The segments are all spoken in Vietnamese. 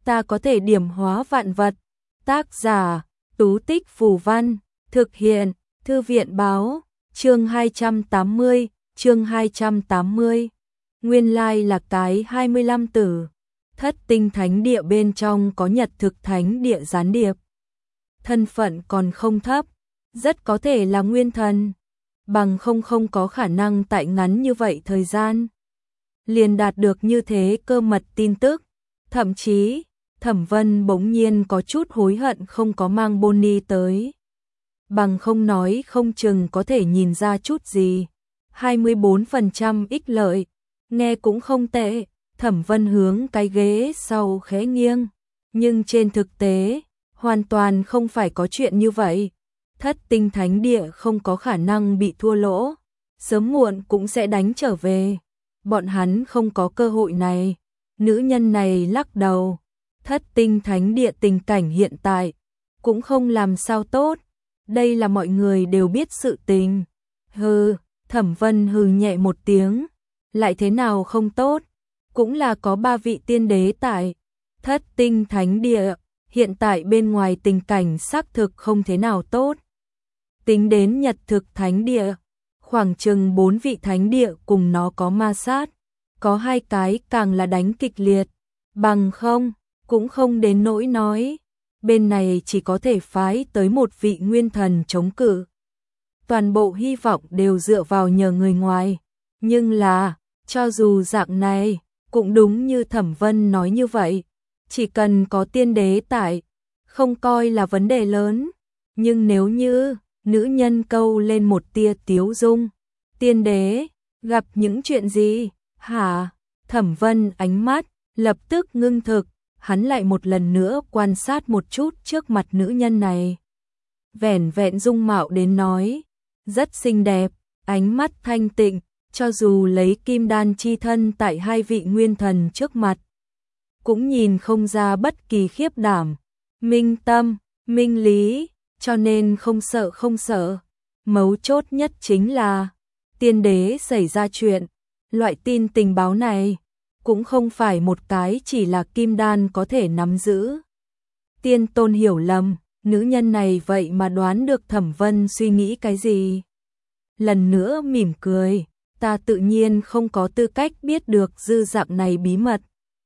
ta có thể điểm hóa vạn vật. Tác giả, Tú Tích Phù Văn, thực hiện, Thư viện báo, chương 280, chương 280. Nguyên lai là cái 25 tử. Thất tinh thánh địa bên trong có nhật thực thánh địa gián điệp. Thân phận còn không thấp, rất có thể là nguyên thần. Bằng không có khả năng tại ngắn như vậy thời gian liền đạt được như thế cơ mật tin tức. Thậm chí, Thẩm Vân bỗng nhiên có chút hối hận không có mang Bonnie tới. Bằng không nói không chừng có thể nhìn ra chút gì. 24% ích lợi, nghe cũng không tệ. Thẩm Vân hướng cái ghế sau khẽ nghiêng. Nhưng trên thực tế, hoàn toàn không phải có chuyện như vậy. Thất tinh thánh địa không có khả năng bị thua lỗ. Sớm muộn cũng sẽ đánh trở về. Bọn hắn không có cơ hội này. Nữ nhân này lắc đầu. Thất tinh thánh địa tình cảnh hiện tại cũng không làm sao tốt. Đây là mọi người đều biết sự tình. Hừ, Thẩm Vân hừ nhẹ một tiếng. Lại thế nào không tốt? Cũng là có 3 vị tiên đế tại Thất tinh thánh địa. Hiện tại bên ngoài tình cảnh xác thực không thế nào tốt. Tính đến nhật thực thánh địa, khoảng chừng 4 vị thánh địa cùng nó có ma sát. Có 2 cái càng là đánh kịch liệt. Bằng không, cũng không đến nỗi nói. Bên này chỉ có thể phái tới 1 vị nguyên thần chống cự. Toàn bộ hy vọng đều dựa vào nhờ người ngoài. Nhưng là, cho dù dạng này, cũng đúng như Thẩm Vân nói như vậy. Chỉ cần có tiên đế tại, không coi là vấn đề lớn. Nhưng nếu như nữ nhân câu lên một tia tiếu dung, tiên đế, gặp những chuyện gì? Hả? Thẩm Vân ánh mắt lập tức ngưng thực, hắn lại một lần nữa quan sát một chút trước mặt nữ nhân này. Vẻn vẹn dung mạo đến nói, rất xinh đẹp, ánh mắt thanh tịnh, cho dù lấy kim đan chi thân tại 2 vị nguyên thần trước mặt, cũng nhìn không ra bất kỳ khiếp đảm, minh tâm, minh lý, cho nên không sợ. Mấu chốt nhất chính là, tiên đế xảy ra chuyện, loại tin tình báo này, cũng không phải một cái chỉ là kim đan có thể nắm giữ. Tiên tôn hiểu lầm, nữ nhân này vậy mà đoán được Thẩm Vân suy nghĩ cái gì. Lần nữa mỉm cười, ta tự nhiên không có tư cách biết được dư dạng này bí mật.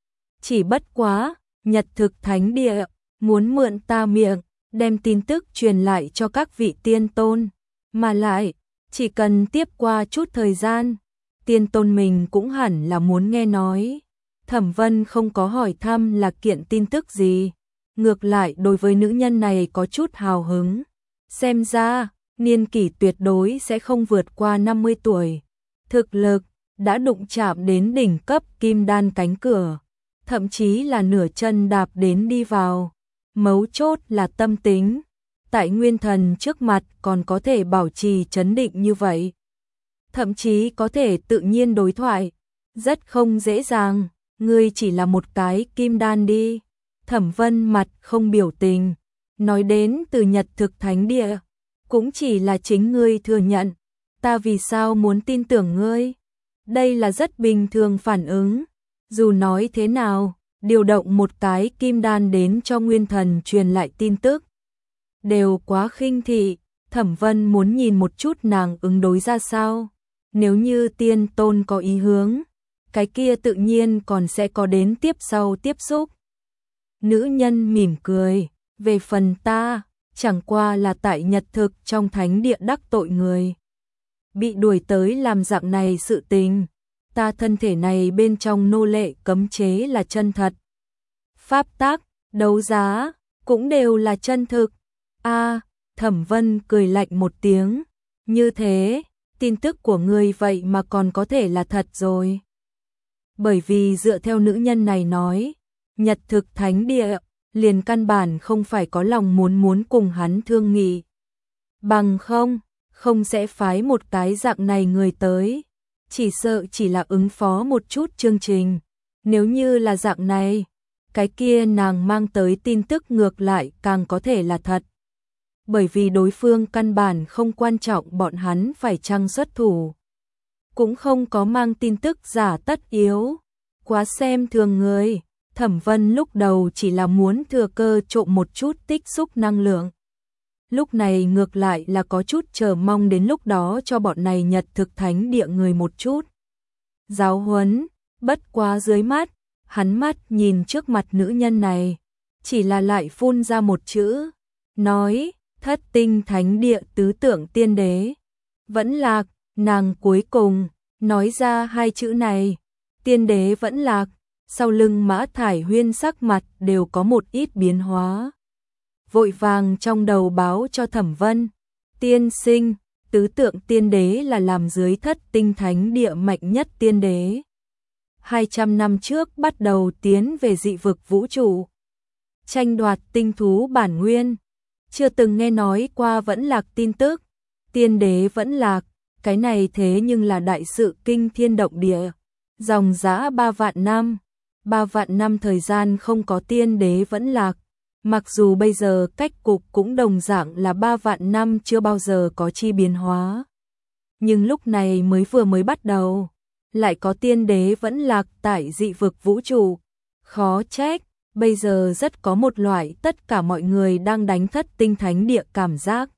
Chỉ bất quá, nhật thực thánh địa, muốn mượn ta miệng, đem tin tức truyền lại cho các vị tiên tôn. Mà lại, chỉ cần tiếp qua chút thời gian, tiên tôn mình cũng hẳn là muốn nghe nói. Thẩm Vân không có hỏi thăm là kiện tin tức gì. Ngược lại đối với nữ nhân này có chút hào hứng. Xem ra, niên kỷ tuyệt đối sẽ không vượt qua 50 tuổi. Thực lực, đã đụng chạm đến đỉnh cấp kim đan cánh cửa. Thậm chí là nửa chân đạp đến đi vào. Mấu chốt là tâm tính. Tại nguyên thần trước mặt còn có thể bảo trì trấn định như vậy. Thậm chí có thể tự nhiên đối thoại. Rất không dễ dàng. Ngươi chỉ là một cái kim đan đi. Thẩm Vân mặt không biểu tình. Nói đến từ nhật thực thánh địa. Cũng chỉ là chính ngươi thừa nhận. Ta vì sao muốn tin tưởng ngươi? Đây là rất bình thường phản ứng. Dù nói thế nào, điều động một cái kim đan đến cho nguyên thần truyền lại tin tức. Đều quá khinh thị. Thẩm Vân muốn nhìn một chút nàng ứng đối ra sao. Nếu như tiên tôn có ý hướng, cái kia tự nhiên còn sẽ có đến tiếp sau tiếp xúc. Nữ nhân mỉm cười, về phần ta, chẳng qua là tại nhật thực trong thánh địa đắc tội người. Bị đuổi tới làm dạng này sự tình, ta thân thể này bên trong nô lệ cấm chế là chân thật. Pháp tắc, đấu giá, cũng đều là chân thực. Thẩm Vân cười lạnh một tiếng, như thế, tin tức của ngươi vậy mà còn có thể là thật rồi. Bởi vì dựa theo nữ nhân này nói, nhật thực thánh địa, liền căn bản không phải có lòng muốn cùng hắn thương nghị. Bằng không sẽ phái một cái dạng này người tới. Chỉ sợ chỉ là ứng phó một chút chương trình. Nếu như là dạng này, cái kia nàng mang tới tin tức ngược lại càng có thể là thật. Bởi vì đối phương căn bản không quan trọng bọn hắn phải chăng xuất thủ. Cũng không có mang tin tức giả tất yếu. Quá xem thường người. Thẩm Vân lúc đầu chỉ là muốn thừa cơ trộm một chút tích xúc năng lượng. Lúc này ngược lại là có chút chờ mong đến lúc đó cho bọn này Nhật thực thánh địa người một chút giáo huấn, bất quá dưới mắt, hắn mắt nhìn trước mặt nữ nhân này, chỉ là lại phun ra một chữ, nói, Thất Tinh Thánh Địa tứ tượng tiên đế. Vẫn Lạc, nàng cuối cùng nói ra hai chữ này, tiên đế Vẫn Lạc, sau lưng Mã Thải Huyên sắc mặt đều có một ít biến hóa. Vội vàng trong đầu báo cho Thẩm Vân, tiên sinh, tứ tượng tiên đế là làm dưới Thất Tinh Thánh Địa mạnh nhất tiên đế. 200 năm trước bắt đầu tiến về dị vực vũ trụ, tranh đoạt tinh thú bản nguyên, chưa từng nghe nói qua Vẫn Lạc tin tức, tiên đế Vẫn Lạc, cái này thế nhưng là đại sự kinh thiên động địa, dòng dã 3 vạn năm thời gian không có tiên đế Vẫn Lạc, mặc dù bây giờ cách cục cũng đồng dạng là 3 vạn năm chưa bao giờ có chi biến hóa. Nhưng lúc này vừa mới bắt đầu, lại có tiên đế Vẫn Lạc tại dị vực vũ trụ, khó trách, bây giờ rất có một loại tất cả mọi người đang đánh Thất Tinh Thánh Địa cảm giác.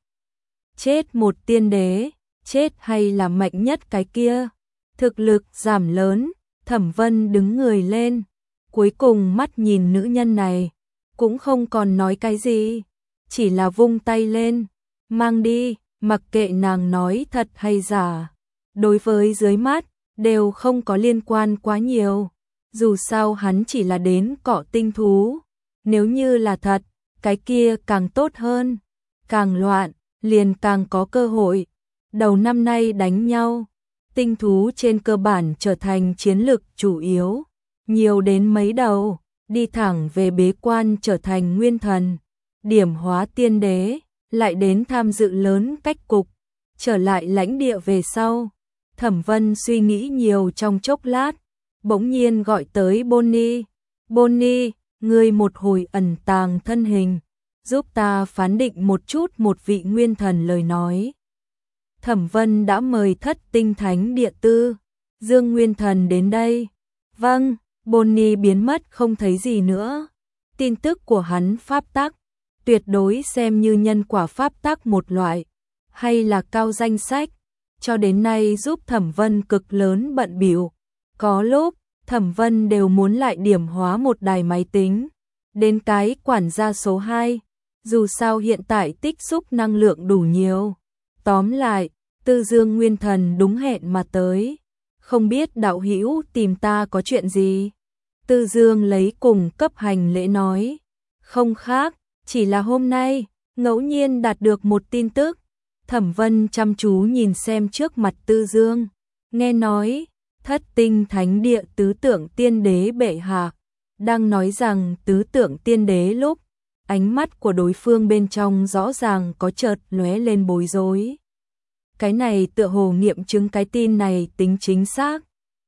Chết một tiên đế, chết hay là mạnh nhất cái kia, thực lực giảm lớn, Thẩm Vân đứng người lên, cuối cùng mắt nhìn nữ nhân này, cũng không còn nói cái gì, chỉ là vung tay lên, mang đi, mặc kệ nàng nói thật hay giả, đối với dưới mắt, đều không có liên quan quá nhiều, dù sao hắn chỉ là đến cọ tinh thú, nếu như là thật, cái kia càng tốt hơn, càng loạn, liền càng có cơ hội, đầu năm nay đánh nhau, tinh thú trên cơ bản trở thành chiến lực chủ yếu, nhiều đến mấy đầu, đi thẳng về bế quan trở thành nguyên thần, điểm hóa tiên đế, lại đến tham dự lớn cách cục, trở lại lãnh địa về sau. Thẩm Vân suy nghĩ nhiều trong chốc lát, bỗng nhiên gọi tới Bonnie. Bonnie, ngươi một hồi ẩn tàng thân hình, giúp ta phán định một chút một vị nguyên thần lời nói. Thẩm Vân đã mời Thất Tinh Thánh Địa tư, Dương Nguyên Thần đến đây. Vâng, Bonnie biến mất không thấy gì nữa. Tin tức của hắn pháp tắc, tuyệt đối xem như nhân quả pháp tắc một loại, hay là cao danh sách, cho đến nay giúp Thẩm Vân cực lớn bận bịu. Có lúc, Thẩm Vân đều muốn lại điểm hóa một đài máy tính, đến cái quản gia số 2, dù sao hiện tại tích xúc năng lượng đủ nhiều. Tóm lại, Tư Dương Nguyên Thần đúng hẹn mà tới, không biết đạo hữu tìm ta có chuyện gì? Tư Dương lấy cùng cấp hành lễ nói, không khác, chỉ là hôm nay, ngẫu nhiên đạt được một tin tức. Thẩm Vân chăm chú nhìn xem trước mặt Tư Dương, nghe nói, Thất Tinh Thánh Địa tứ tượng tiên đế bệ hạ, đang nói rằng tứ tượng tiên đế lúc, ánh mắt của đối phương bên trong rõ ràng có chợt lóe lên bối rối. Cái này tựa hồ nghiệm chứng cái tin này tính chính xác.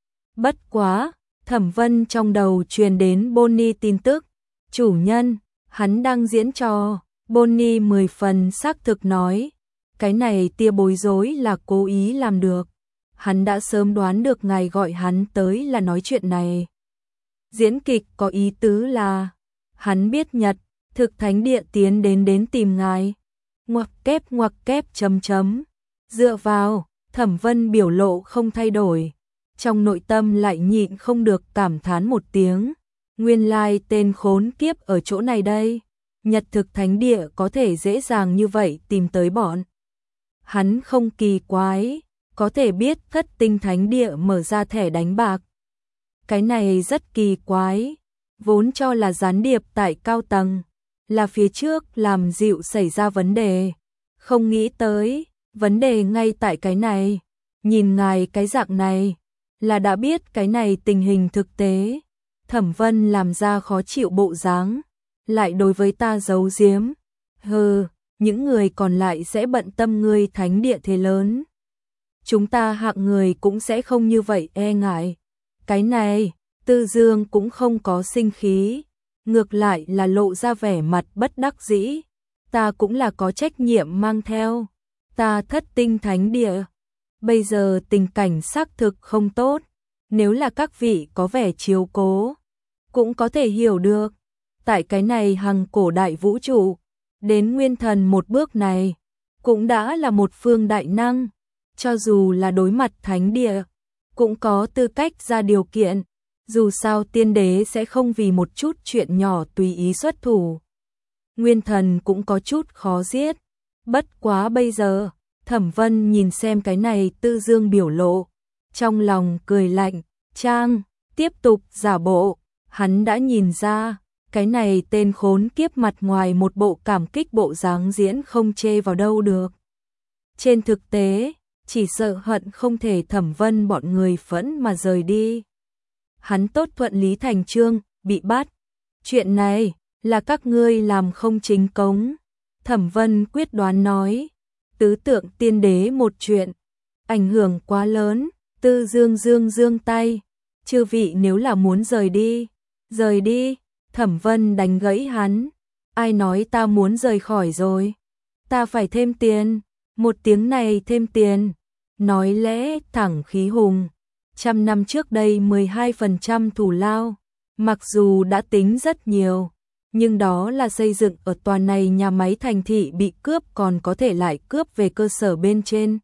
Bất quá, Thẩm Vân trong đầu truyền đến Bonnie tin tức, chủ nhân, hắn đang diễn trò. Bonnie 10 phần xác thực nói, cái này tia bối rối là cố ý làm được. Hắn đã sớm đoán được ngài gọi hắn tới là nói chuyện này. Diễn kịch có ý tứ là, hắn biết Nhật, thực thánh địa tiến đến tìm ngài. Ngoặc kép chấm chấm. Dựa vào, Thẩm Vân biểu lộ không thay đổi. Trong nội tâm lại nhịn không được cảm thán một tiếng. Nguyên lai tên khốn kiếp ở chỗ này đây. Nhật thực thánh địa có thể dễ dàng như vậy tìm tới bọn. Hắn không kỳ quái, có thể biết Thất Tinh Thánh Địa mở ra thẻ đánh bạc. Cái này rất kỳ quái, vốn cho là gián điệp tại cao tầng, là phía trước làm dịu xảy ra vấn đề. Không nghĩ tới, vấn đề ngay tại cái này, nhìn ngài cái dạng này, là đã biết cái này tình hình thực tế. Thẩm Vân làm ra khó chịu bộ dáng, lại đối với ta giấu giếm. Hừ, những người còn lại sẽ bận tâm ngươi thánh địa thế lớn. Chúng ta hạng người cũng sẽ không như vậy e ngại. Cái này, Tư Dương cũng không có sinh khí, ngược lại là lộ ra vẻ mặt bất đắc dĩ. Ta cũng là có trách nhiệm mang theo. Ta Thất Tinh Thánh Địa. Bây giờ tình cảnh xác thực không tốt. Nếu là các vị có vẻ chiếu cố, cũng có thể hiểu được. Tại cái này hằng cổ đại vũ trụ, đến nguyên thần một bước này, cũng đã là một phương đại năng, cho dù là đối mặt thánh địa, cũng có tư cách ra điều kiện, dù sao tiên đế sẽ không vì một chút chuyện nhỏ tùy ý xuất thủ. Nguyên thần cũng có chút khó giết, bất quá bây giờ, Thẩm Vân nhìn xem cái này Tư Dương biểu lộ, trong lòng cười lạnh, Trang, tiếp tục giả bộ, hắn đã nhìn ra, cái này tên khốn kiếp mặt ngoài một bộ cảm kích bộ dáng diễn không chê vào đâu được. Trên thực tế, chỉ sợ hận không thể Thẩm Vân bọn người phẫn mà rời đi. Hắn tốt thuận lý thành chương, bị bắt. Chuyện này là các ngươi làm không chính cống. Thẩm Vân quyết đoán nói, tứ tượng tiên đế một chuyện, ảnh hưởng quá lớn. Tư Dương giương tay, chư vị nếu là muốn rời đi. Thẩm Vân đánh gãy hắn, ai nói ta muốn rời khỏi rồi, ta phải thêm tiền, một tiếng này thêm tiền, nói lẽ thẳng khí hùng. 100 năm trước đây 12% thù lao, mặc dù đã tính rất nhiều, nhưng đó là xây dựng ở tòa này nhà máy thành thị bị cướp còn có thể lại cướp về cơ sở bên trên.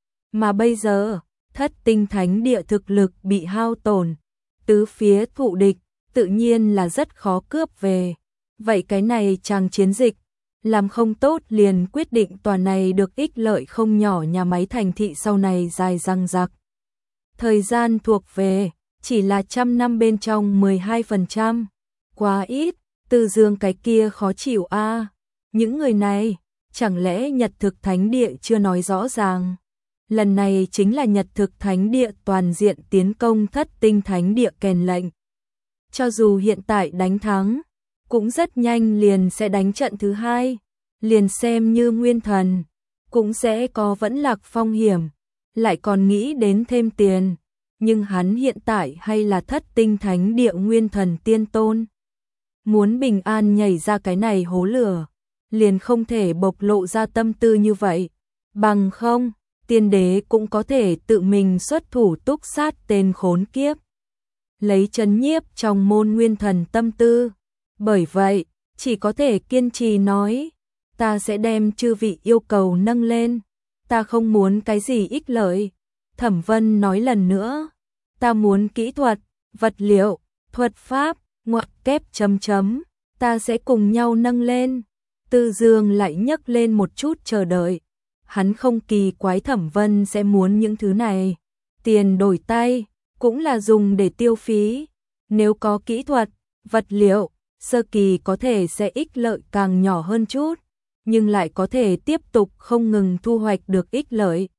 Mà bây giờ, Thất Tinh Thánh Địa thực lực bị hao tổn, tứ phía thụ địch, tự nhiên là rất khó cướp về. Vậy cái này chàng chiến dịch, làm không tốt liền quyết định tòa này được ích lợi không nhỏ nhà máy thành thị sau này dài dằng dặc. Thời gian thuộc về, chỉ là 100 năm bên trong 12%. Quá ít, Tư Dương cái kia khó chịu a. Những người này, chẳng lẽ Nhật Thực Thánh Địa chưa nói rõ ràng? Lần này chính là Nhật Thực Thánh Địa toàn diện tiến công Thất Tinh Thánh Địa kèn lệnh. Cho dù hiện tại đánh thắng, cũng rất nhanh liền sẽ đánh trận thứ hai, liền xem như nguyên thần, cũng sẽ có vẫn lạc phong hiểm, lại còn nghĩ đến thêm tiền, nhưng hắn hiện tại hay là Thất Tinh Thánh Địa nguyên thần tiên tôn. Muốn bình an nhảy ra cái này hố lửa, liền không thể bộc lộ ra tâm tư như vậy, bằng không, tiên đế cũng có thể tự mình xuất thủ túc sát tên khốn kiếp, lấy trấn nhiếp trong môn nguyên thần tâm tư. Bởi vậy, chỉ có thể kiên trì nói, ta sẽ đem chư vị yêu cầu nâng lên, ta không muốn cái gì ích lợi. Thẩm Vân nói lần nữa, ta muốn kỹ thuật, vật liệu, thuật pháp, ngoặc kép chấm chấm, ta sẽ cùng nhau nâng lên. Tư Dương lại nhấc lên một chút chờ đợi, hắn không kỳ quái Thẩm Vân sẽ muốn những thứ này, tiền đổi tay, cũng là dùng để tiêu phí, nếu có kỹ thuật, vật liệu, sơ kỳ có thể sẽ ích lợi càng nhỏ hơn chút, nhưng lại có thể tiếp tục không ngừng thu hoạch được ích lợi.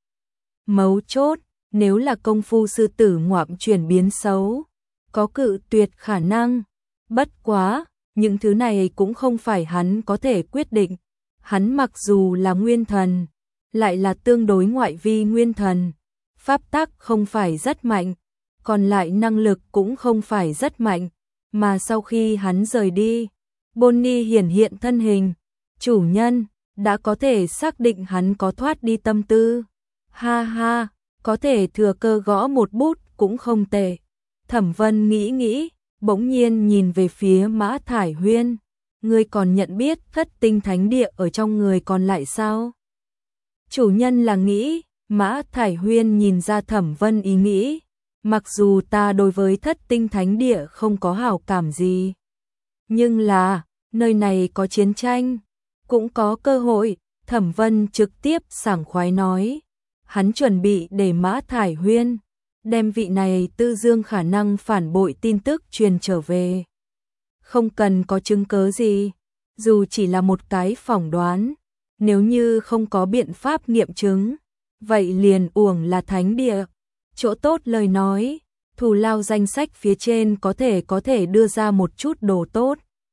Mấu chốt, nếu là công phu sư tử ngoạm chuyển biến xấu, có cự tuyệt khả năng. Bất quá, những thứ này cũng không phải hắn có thể quyết định. Hắn mặc dù là nguyên thần, lại là tương đối ngoại vi nguyên thần, pháp tắc không phải rất mạnh, còn lại năng lực cũng không phải rất mạnh. Mà sau khi hắn rời đi, Bonnie hiển hiện thân hình, chủ nhân, đã có thể xác định hắn có thoát đi tâm tư. Ha ha, có thể thừa cơ gõ một bút cũng không tệ. Thẩm Vân nghĩ, bỗng nhiên nhìn về phía Mã Thải Huyên. Ngươi còn nhận biết Thất Tinh Thánh Địa ở trong người còn lại sao? Chủ nhân là nghĩ, Mã Thải Huyên nhìn ra Thẩm Vân ý nghĩ. Mặc dù ta đối với Thất Tinh Thánh Địa không có hảo cảm gì, nhưng là, nơi này có chiến tranh, cũng có cơ hội. Thẩm Vân trực tiếp sảng khoái nói, hắn chuẩn bị để Mã Thải Huyên đem vị này Tư Dương khả năng phản bội tin tức truyền trở về. Không cần có chứng cứ gì, dù chỉ là một cái phỏng đoán, nếu như không có biện pháp nghiệm chứng, vậy liền uổng là thánh địa. Chỗ tốt lời nói, thù lao danh sách phía trên có thể đưa ra một chút đồ tốt.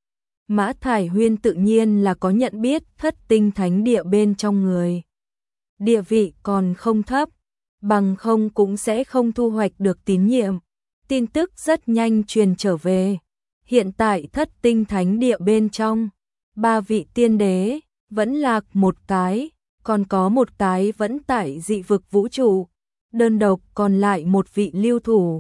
Mã Thải Huyên tự nhiên là có nhận biết Thất Tinh Thánh Địa bên trong người. Địa vị còn không thấp, bằng không cũng sẽ không thu hoạch được tín nhiệm. Tin tức rất nhanh truyền trở về. Hiện tại Thất Tinh Thánh Địa bên trong, 3 vị tiên đế, vẫn lạc một cái, còn có một cái vẫn tại dị vực vũ trụ. Đơn độc còn lại một vị lưu thủ.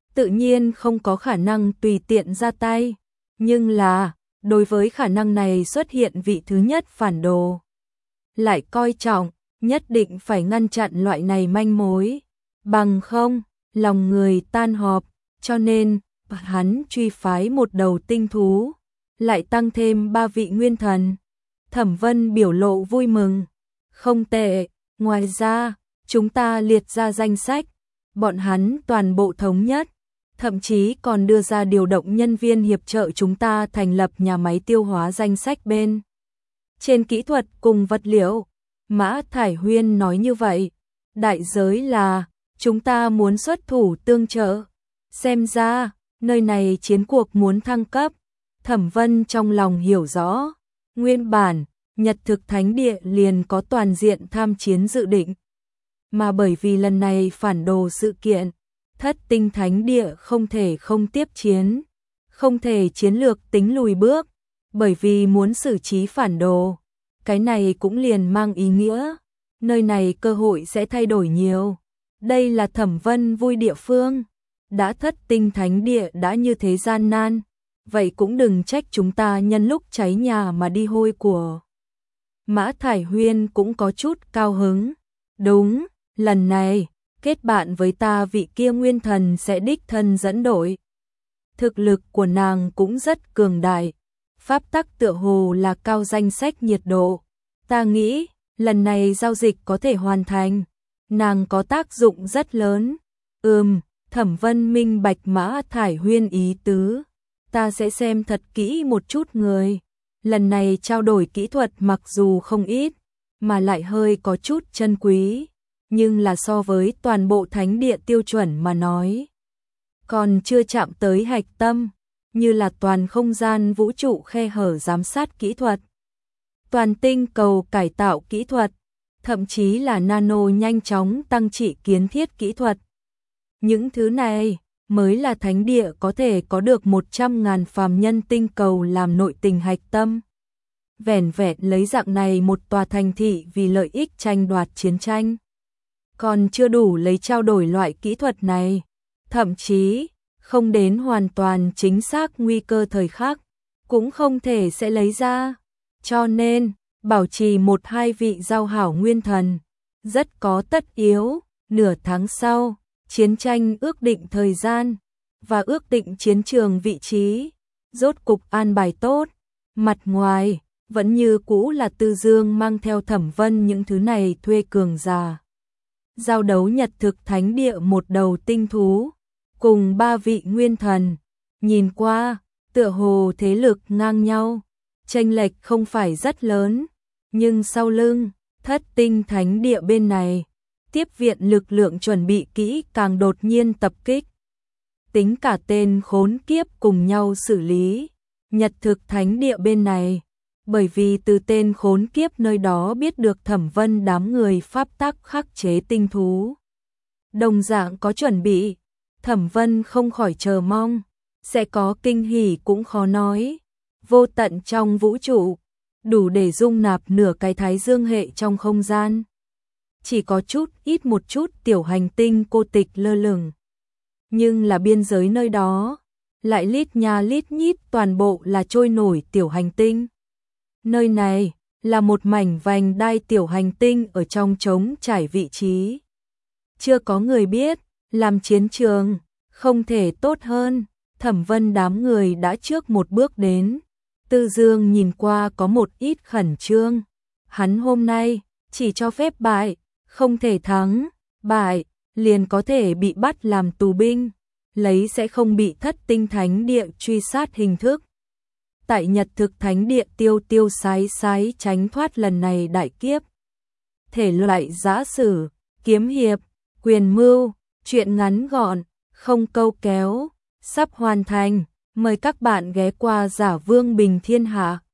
tự nhiên không có khả năng tùy tiện ra tay, nhưng là, đối với khả năng này xuất hiện vị thứ nhất phản đồ, lại coi trọng, nhất định phải ngăn chặn loại này manh mối, bằng không, lòng người tan họp, cho nên, hắn truy phái một đầu tinh thú, lại tăng thêm 3 vị nguyên thần. Thẩm Vân biểu lộ vui mừng, không tệ, ngoài ra, chúng ta liệt ra danh sách, bọn hắn toàn bộ thống nhất, thậm chí còn đưa ra điều động nhân viên hiệp trợ chúng ta thành lập nhà máy tiêu hóa danh sách bên. Trên kỹ thuật cùng vật liệu, Mã Thải Huyên nói như vậy, đại giới là, chúng ta muốn xuất thủ tương trợ, xem ra, nơi này chiến cuộc muốn thăng cấp, Thẩm Vân trong lòng hiểu rõ, nguyên bản, Nhật thực thánh địa liền có toàn diện tham chiến dự định. Mà bởi vì lần này phản đồ sự kiện, Thất Tinh Thánh Địa không thể không tiếp chiến, không thể chiến lược tính lùi bước, bởi vì muốn xử trí phản đồ. Cái này cũng liền mang ý nghĩa, nơi này cơ hội sẽ thay đổi nhiều. Đây là Thẩm Vân vui địa phương, đã Thất Tinh Thánh Địa đã như thế gian nan, vậy cũng đừng trách chúng ta nhân lúc cháy nhà mà đi hôi của. Mã Thải Huyên cũng có chút cao hứng, đúng, lần này, kết bạn với ta vị kia nguyên thần sẽ đích thân dẫn đội. Thực lực của nàng cũng rất cường đại, pháp tắc tựa hồ là cao danh sách nhiệt độ. Ta nghĩ, lần này giao dịch có thể hoàn thành, nàng có tác dụng rất lớn. Thẩm Vân minh bạch Mã Thải Huyên ý tứ, ta sẽ xem thật kỹ một chút người. Lần này trao đổi kỹ thuật mặc dù không ít, mà lại hơi có chút chân quý, nhưng là so với toàn bộ thánh địa tiêu chuẩn mà nói, còn chưa chạm tới hạch tâm, như là toàn không gian vũ trụ khe hở giám sát kỹ thuật, toàn tinh cầu cải tạo kỹ thuật, thậm chí là nano nhanh chóng tăng trị kiến thiết kỹ thuật. Những thứ này mới là thánh địa có thể có được 100.000 phàm nhân tinh cầu làm nội tình hạch tâm. Vẻn vẹn lấy dạng này một tòa thành thị vì lợi ích tranh đoạt chiến tranh, còn chưa đủ lấy trao đổi loại kỹ thuật này, thậm chí không đến hoàn toàn chính xác nguy cơ thời khắc, cũng không thể sẽ lấy ra. Cho nên, bảo trì 1-2 vị giao hảo nguyên thần, rất có tất yếu. Nửa tháng sau, chiến tranh ước định thời gian, và ước định chiến trường vị trí, rốt cục an bài tốt, mặt ngoài, vẫn như cũ là Tư Dương mang theo Thẩm Vân những thứ này thuê cường giả. Giao đấu Nhật thực thánh địa một đầu tinh thú, cùng 3 vị nguyên thần, nhìn qua, tựa hồ thế lực ngang nhau, chênh lệch không phải rất lớn, nhưng sau lưng, Thất Tinh Thánh Địa bên này, tiếp viện lực lượng chuẩn bị kỹ càng đột nhiên tập kích. Tính cả tên khốn kiếp cùng nhau xử lý, Nhật thực thánh địa bên này, bởi vì từ tên khốn kiếp nơi đó biết được Thẩm Vân đám người pháp tắc khắc chế tinh thú. Đồng dạng có chuẩn bị, Thẩm Vân không khỏi chờ mong, sẽ có kinh hỉ cũng khó nói. Vô tận trong vũ trụ, đủ để dung nạp nửa cái thái dương hệ trong không gian. Chỉ có ít một chút tiểu hành tinh cô tịch lơ lửng. Nhưng là biên giới nơi đó, lại lít nha lít nhít toàn bộ là trôi nổi tiểu hành tinh. Nơi này là một mảnh vành đai tiểu hành tinh ở trong trống trải vị trí. Chưa có người biết, làm chiến trường, không thể tốt hơn. Thẩm Vân đám người đã trước một bước đến. Tư Dương nhìn qua có một ít khẩn trương. Hắn hôm nay chỉ cho phép bại, không thể thắng, bại liền có thể bị bắt làm tù binh, lấy sẽ không bị Thất Tinh Thánh Địa truy sát hình thức. Tại Nhật thực thánh địa tiêu sái tránh thoát lần này đại kiếp. Thể loại giã sử, kiếm hiệp, quyền mưu, truyện ngắn gọn, không câu kéo, sắp hoàn thành. Mời các bạn ghé qua Giả Vương Bình Thiên Hạ.